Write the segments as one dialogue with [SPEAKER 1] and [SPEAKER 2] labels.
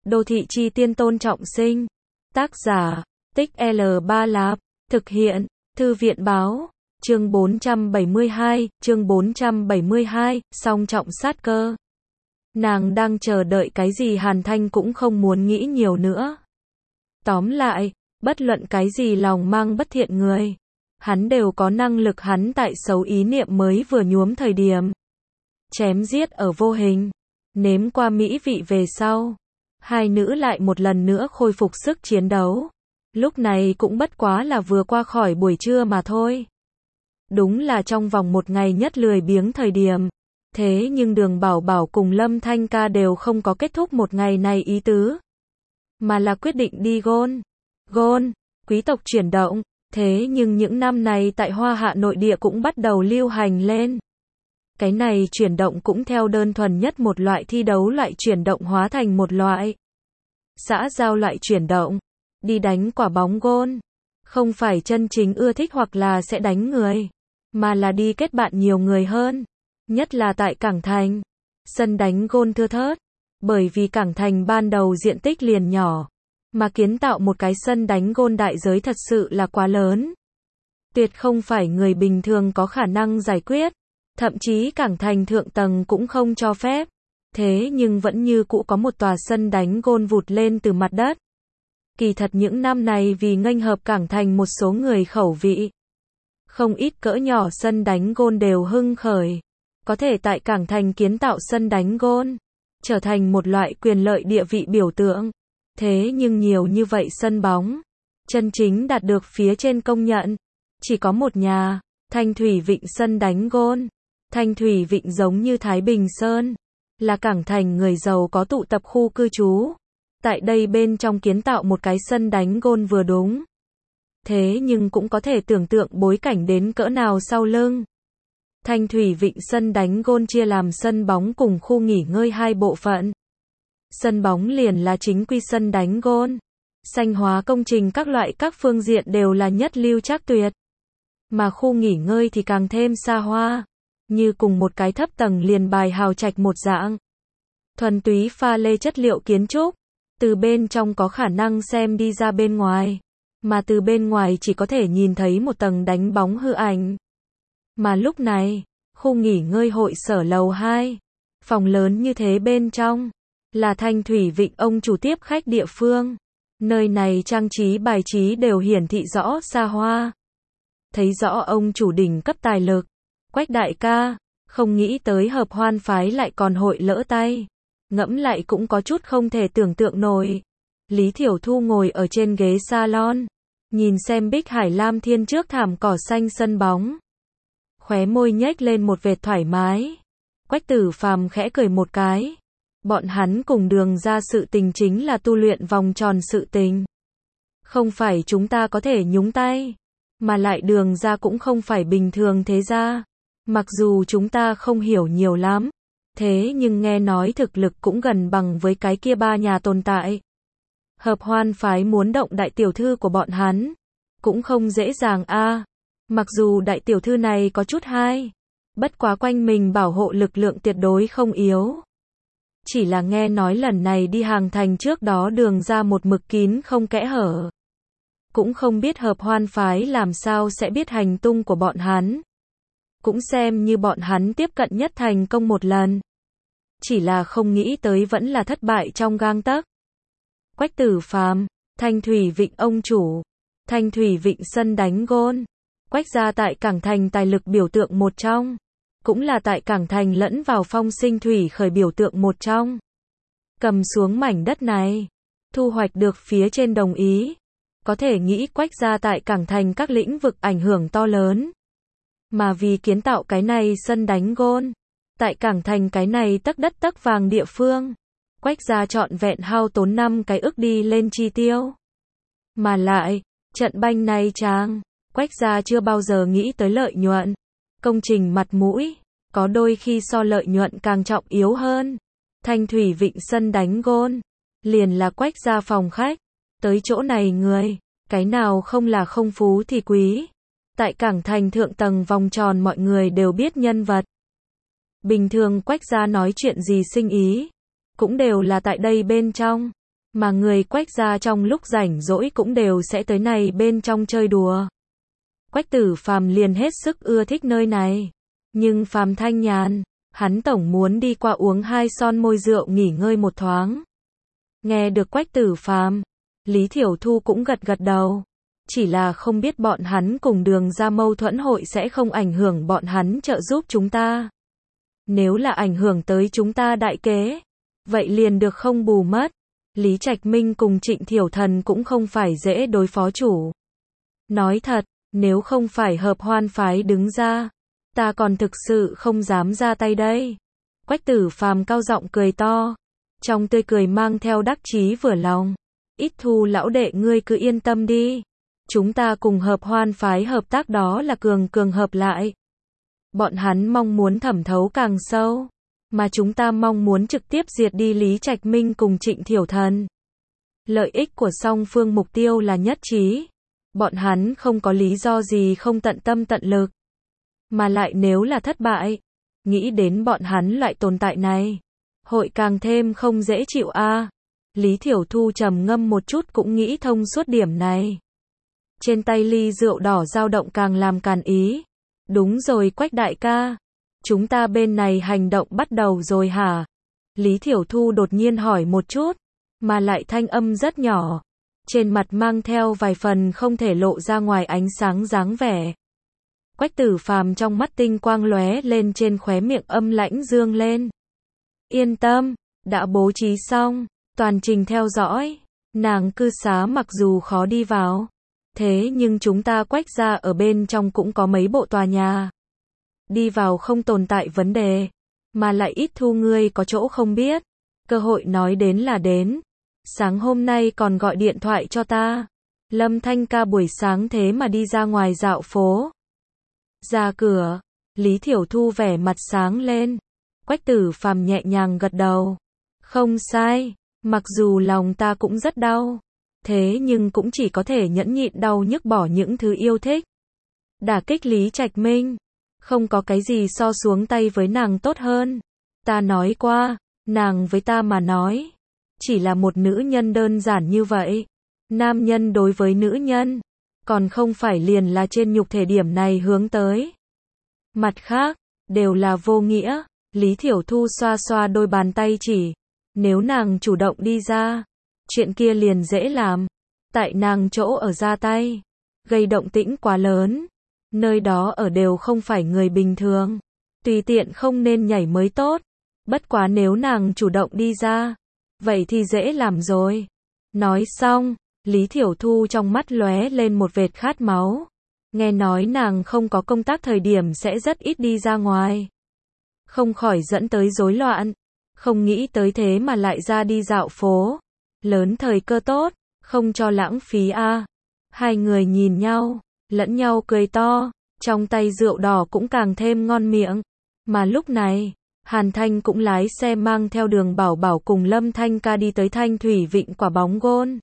[SPEAKER 1] Đô thị chi tiên Tôn Trọng Sinh. Tác giả, Tích L3 Lạp. Thực hiện, Thư viện báo. Chương 472, song trọng sát cơ. Nàng đang chờ đợi cái gì Hàn Thanh cũng không muốn nghĩ nhiều nữa. Tóm lại, bất luận cái gì lòng mang bất thiện người, hắn đều có năng lực hắn tại xấu ý niệm mới vừa nhuốm thời điểm. Chém giết ở vô hình, nếm qua mỹ vị về sau. Hai nữ lại một lần nữa khôi phục sức chiến đấu. Lúc này cũng bất quá là vừa qua khỏi buổi trưa mà thôi. Đúng là trong vòng một ngày nhất lười biếng thời điểm. Thế nhưng Đường Bảo Bảo cùng Lâm Thanh Ca đều không có kết thúc một ngày này ý tứ. Mà là quyết định đi Gôn, quý tộc chuyển động. Thế nhưng những năm này tại Hoa Hạ nội địa cũng bắt đầu lưu hành lên. Cái này chuyển động cũng theo đơn thuần nhất một loại thi đấu loại chuyển động hóa thành một loại xã giao loại chuyển động. Đi đánh quả bóng gôn. Không phải chân chính ưa thích hoặc là sẽ đánh người, mà là đi kết bạn nhiều người hơn. Nhất là tại Cảng Thành. Sân đánh gôn thưa thớt. Bởi vì Cảng Thành ban đầu diện tích liền nhỏ. Mà kiến tạo một cái sân đánh gôn đại giới thật sự là quá lớn. Tuyệt không phải người bình thường có khả năng giải quyết. Thậm chí Cảng Thành thượng tầng cũng không cho phép. Thế nhưng vẫn như cũ có một tòa sân đánh gôn vụt lên từ mặt đất. Kỳ thật những năm này vì nghênh hợp Cảng Thành một số người khẩu vị. Không ít cỡ nhỏ sân đánh gôn đều hưng khởi. Có thể tại Cảng Thành kiến tạo sân đánh gôn. Trở thành một loại quyền lợi địa vị biểu tượng. Thế nhưng nhiều như vậy sân bóng. Chân chính đạt được phía trên công nhận. Chỉ có một nhà. Thanh Thủy Vịnh sân đánh gôn. Thanh Thủy Vịnh giống như Thái Bình Sơn. Là Cảng Thành người giàu có tụ tập khu cư trú. Tại đây bên trong kiến tạo một cái sân đánh gôn vừa đúng. Thế nhưng cũng có thể tưởng tượng bối cảnh đến cỡ nào sau lưng. Thanh Thủy Vịnh sân đánh gôn chia làm sân bóng cùng khu nghỉ ngơi hai bộ phận. Sân bóng liền là chính quy sân đánh gôn. Xanh hóa công trình các loại các phương diện đều là nhất lưu trác tuyệt. Mà khu nghỉ ngơi thì càng thêm xa hoa. Như cùng một cái thấp tầng liền bài hào trạch một dạng. Thuần túy pha lê chất liệu kiến trúc. Từ bên trong có khả năng xem đi ra bên ngoài. Mà từ bên ngoài chỉ có thể nhìn thấy một tầng đánh bóng hư ảnh. Mà lúc này, khu nghỉ ngơi hội sở lầu 2. Phòng lớn như thế bên trong. Là Thanh Thủy Vịnh ông chủ tiếp khách địa phương. Nơi này trang trí bài trí đều hiển thị rõ xa hoa. Thấy rõ ông chủ đỉnh cấp tài lực. Quách đại ca, không nghĩ tới Hợp Hoan phái lại còn hội lỡ tay. Ngẫm lại cũng có chút không thể tưởng tượng nổi. Lý Thiểu Thu ngồi ở trên ghế salon. Nhìn xem Bích Hải Lam Thiên trước thảm cỏ xanh sân bóng. Khóe môi nhếch lên một vệt thoải mái. Quách Tử Phàm khẽ cười một cái. Bọn hắn cùng Đường ra sự tình chính là tu luyện vòng tròn sự tình. Không phải chúng ta có thể nhúng tay. Mà lại Đường ra cũng không phải bình thường thế gia. Mặc dù chúng ta không hiểu nhiều lắm. Thế nhưng nghe nói thực lực cũng gần bằng với cái kia ba nhà tồn tại. Hợp Hoan phái muốn động đại tiểu thư của bọn hắn. Cũng không dễ dàng a. Mặc dù đại tiểu thư này có chút hay. Bất quá quanh mình bảo hộ lực lượng tuyệt đối không yếu. Chỉ là nghe nói lần này đi Hàng Thành trước đó Đường ra một mực kín không kẽ hở. Cũng không biết Hợp Hoan phái làm sao sẽ biết hành tung của bọn hắn. Cũng xem như bọn hắn tiếp cận nhất thành công một lần. Chỉ là không nghĩ tới vẫn là thất bại trong gang tấc. Quách Tử Phàm, Thanh Thủy Vịnh ông chủ. Thanh Thủy Vịnh sân đánh gôn. Quách gia tại Cảng Thành tài lực biểu tượng một trong. Cũng là tại Cảng Thành lẫn vào phong sinh thủy khởi biểu tượng một trong. Cầm xuống mảnh đất này. Thu hoạch được phía trên đồng ý. Có thể nghĩ Quách gia tại Cảng Thành các lĩnh vực ảnh hưởng to lớn. Mà vì kiến tạo cái này sân đánh gôn. Tại Cảng Thành cái này tấc đất tấc vàng địa phương. Quách gia trọn vẹn hao tốn 5 cái ức đi lên chi tiêu. Mà lại, trận banh này chàng, Quách gia chưa bao giờ nghĩ tới lợi nhuận. Công trình mặt mũi, có đôi khi so lợi nhuận càng trọng yếu hơn. Thanh Thủy Vịnh sân đánh gôn, liền là Quách gia phòng khách. Tới chỗ này người, cái nào không là không phú thì quý. Tại Cảng Thành thượng tầng vòng tròn mọi người đều biết nhân vật. Bình thường Quách gia nói chuyện gì sinh ý, cũng đều là tại đây bên trong. mà người Quách gia trong lúc rảnh rỗi cũng đều sẽ tới này bên trong chơi đùa. Quách Tử Phàm liền hết sức ưa thích nơi này. Nhưng Phàm Thanh Nhàn, hắn tổng muốn đi qua uống 2 son môi rượu nghỉ ngơi một thoáng. Nghe được Quách Tử Phàm, Lý Thiểu Thu cũng gật gật đầu. Chỉ là không biết bọn hắn cùng Đường ra mâu thuẫn hội sẽ không ảnh hưởng bọn hắn trợ giúp chúng ta. Nếu là ảnh hưởng tới chúng ta đại kế, vậy liền được không bù mất. Lý Trạch Minh cùng Trịnh Thiểu Thần cũng không phải dễ đối phó chủ. Nói thật, nếu không phải Hợp Hoan phái đứng ra, ta còn thực sự không dám ra tay đây. Quách Tử Phàm cao giọng cười to, trong tươi cười mang theo đắc chí vừa lòng. Ít Thu lão đệ ngươi cứ yên tâm đi. Chúng ta cùng Hợp Hoan phái hợp tác đó là cường cường hợp lại. Bọn hắn mong muốn thẩm thấu càng sâu, mà chúng ta mong muốn trực tiếp diệt đi Lý Trạch Minh cùng Trịnh Thiểu Thần. Lợi ích của song phương mục tiêu là nhất trí. Bọn hắn không có lý do gì không tận tâm tận lực. Mà lại nếu là thất bại, nghĩ đến bọn hắn loại tồn tại này, hội càng thêm không dễ chịu a. Lý Thiểu Thu trầm ngâm một chút cũng nghĩ thông suốt điểm này. Trên tay ly rượu đỏ dao động càng làm càn ý. Đúng rồi Quách đại ca, chúng ta bên này hành động bắt đầu rồi hả? Lý Thiểu Thu đột nhiên hỏi một chút, mà lại thanh âm rất nhỏ, trên mặt mang theo vài phần không thể lộ ra ngoài ánh sáng dáng vẻ. Quách Tử Phàm trong mắt tinh quang lóe lên, trên khóe miệng âm lãnh dương lên. Yên tâm, đã bố trí xong, toàn trình theo dõi. Nàng cư xá mặc dù khó đi vào, thế nhưng chúng ta Quách gia ở bên trong cũng có mấy bộ tòa nhà. Đi vào không tồn tại vấn đề, mà lại Ít Thu ngươi có chỗ không biết. Cơ hội nói đến là đến. Sáng hôm nay còn gọi điện thoại cho ta. Lâm Thanh ca buổi sáng thế mà đi ra ngoài dạo phố. Ra cửa, Lý Thiểu Thu vẻ mặt sáng lên. Quách Tử Phàm nhẹ nhàng gật đầu. Không sai, mặc dù lòng ta cũng rất đau, thế nhưng cũng chỉ có thể nhẫn nhịn đau nhức bỏ những thứ yêu thích. Đả kích Lý Trạch Minh, không có cái gì so xuống tay với nàng tốt hơn. Ta nói qua, nàng với ta mà nói, chỉ là một nữ nhân đơn giản như vậy. Nam nhân đối với nữ nhân, còn không phải liền là trên nhục thể điểm này hướng tới. Mặt khác, đều là vô nghĩa. Lý Thiểu Thu xoa xoa đôi bàn tay chỉ. Nếu nàng chủ động đi ra, chuyện kia liền dễ làm. Tại nàng chỗ ở ra tay, gây động tĩnh quá lớn. Nơi đó ở đều không phải người bình thường. Tùy tiện không nên nhảy mới tốt. Bất quá nếu nàng chủ động đi ra, vậy thì dễ làm rồi. Nói xong, Lý Thiểu Thu trong mắt lóe lên một vệt khát máu. Nghe nói nàng không có công tác thời điểm sẽ rất ít đi ra ngoài. Không khỏi dẫn tới rối loạn. Không nghĩ tới thế mà lại ra đi dạo phố. Lớn thời cơ tốt, không cho lãng phí a. Hai người nhìn nhau, lẫn nhau cười to, trong tay rượu đỏ cũng càng thêm ngon miệng. Mà lúc này, Hàn Thanh cũng lái xe mang theo Đường Bảo Bảo cùng Lâm Thanh ca đi tới Thanh Thủy Vịnh quả bóng gôn.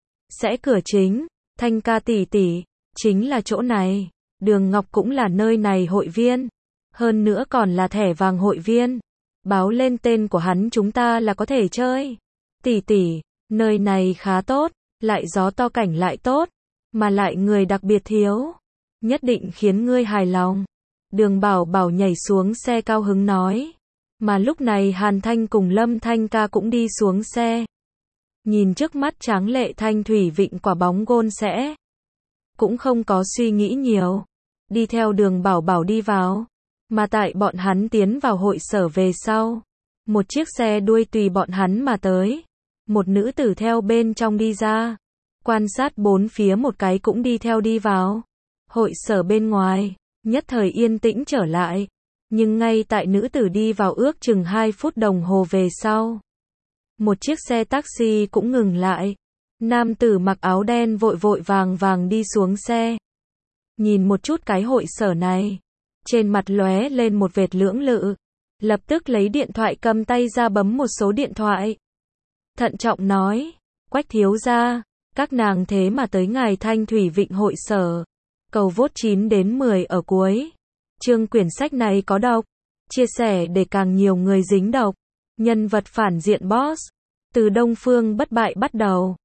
[SPEAKER 1] Sẽ cửa chính, Thanh ca tỷ tỷ, chính là chỗ này. Đường Ngọc cũng là nơi này hội viên, hơn nữa còn là thẻ vàng hội viên. Báo lên tên của hắn chúng ta là có thể chơi. Tỷ tỷ, nơi này khá tốt, lại gió to cảnh lại tốt, mà lại người đặc biệt thiếu, nhất định khiến ngươi hài lòng. Đường Bảo Bảo nhảy xuống xe cao hứng nói. Mà lúc này Hàn Thanh cùng Lâm Thanh ca cũng đi xuống xe. Nhìn trước mắt tráng lệ Thanh Thủy Vịnh quả bóng gôn sẽ, cũng không có suy nghĩ nhiều, đi theo Đường Bảo Bảo đi vào. Mà tại bọn hắn tiến vào hội sở về sau, một chiếc xe đuôi tùy bọn hắn mà tới. Một nữ tử theo bên trong đi ra, quan sát bốn phía một cái cũng đi theo đi vào. Hội sở bên ngoài, nhất thời yên tĩnh trở lại. Nhưng ngay tại nữ tử đi vào ước chừng 2 phút đồng hồ về sau, một chiếc xe taxi cũng ngừng lại. Nam tử mặc áo đen vội vội vàng vàng đi xuống xe. Nhìn một chút cái hội sở này, trên mặt lóe lên một vệt lưỡng lự, lập tức lấy điện thoại cầm tay ra bấm một số điện thoại. Thận trọng nói, Quách thiếu gia, các nàng thế mà tới ngài Thanh Thủy Vịnh hội sở. Cầu vote 9 đến 10 ở cuối. Chương quyển sách này có độc, chia sẻ để càng nhiều người dính độc. Nhân vật phản diện boss, Từ Đông Phương bất bại bắt đầu.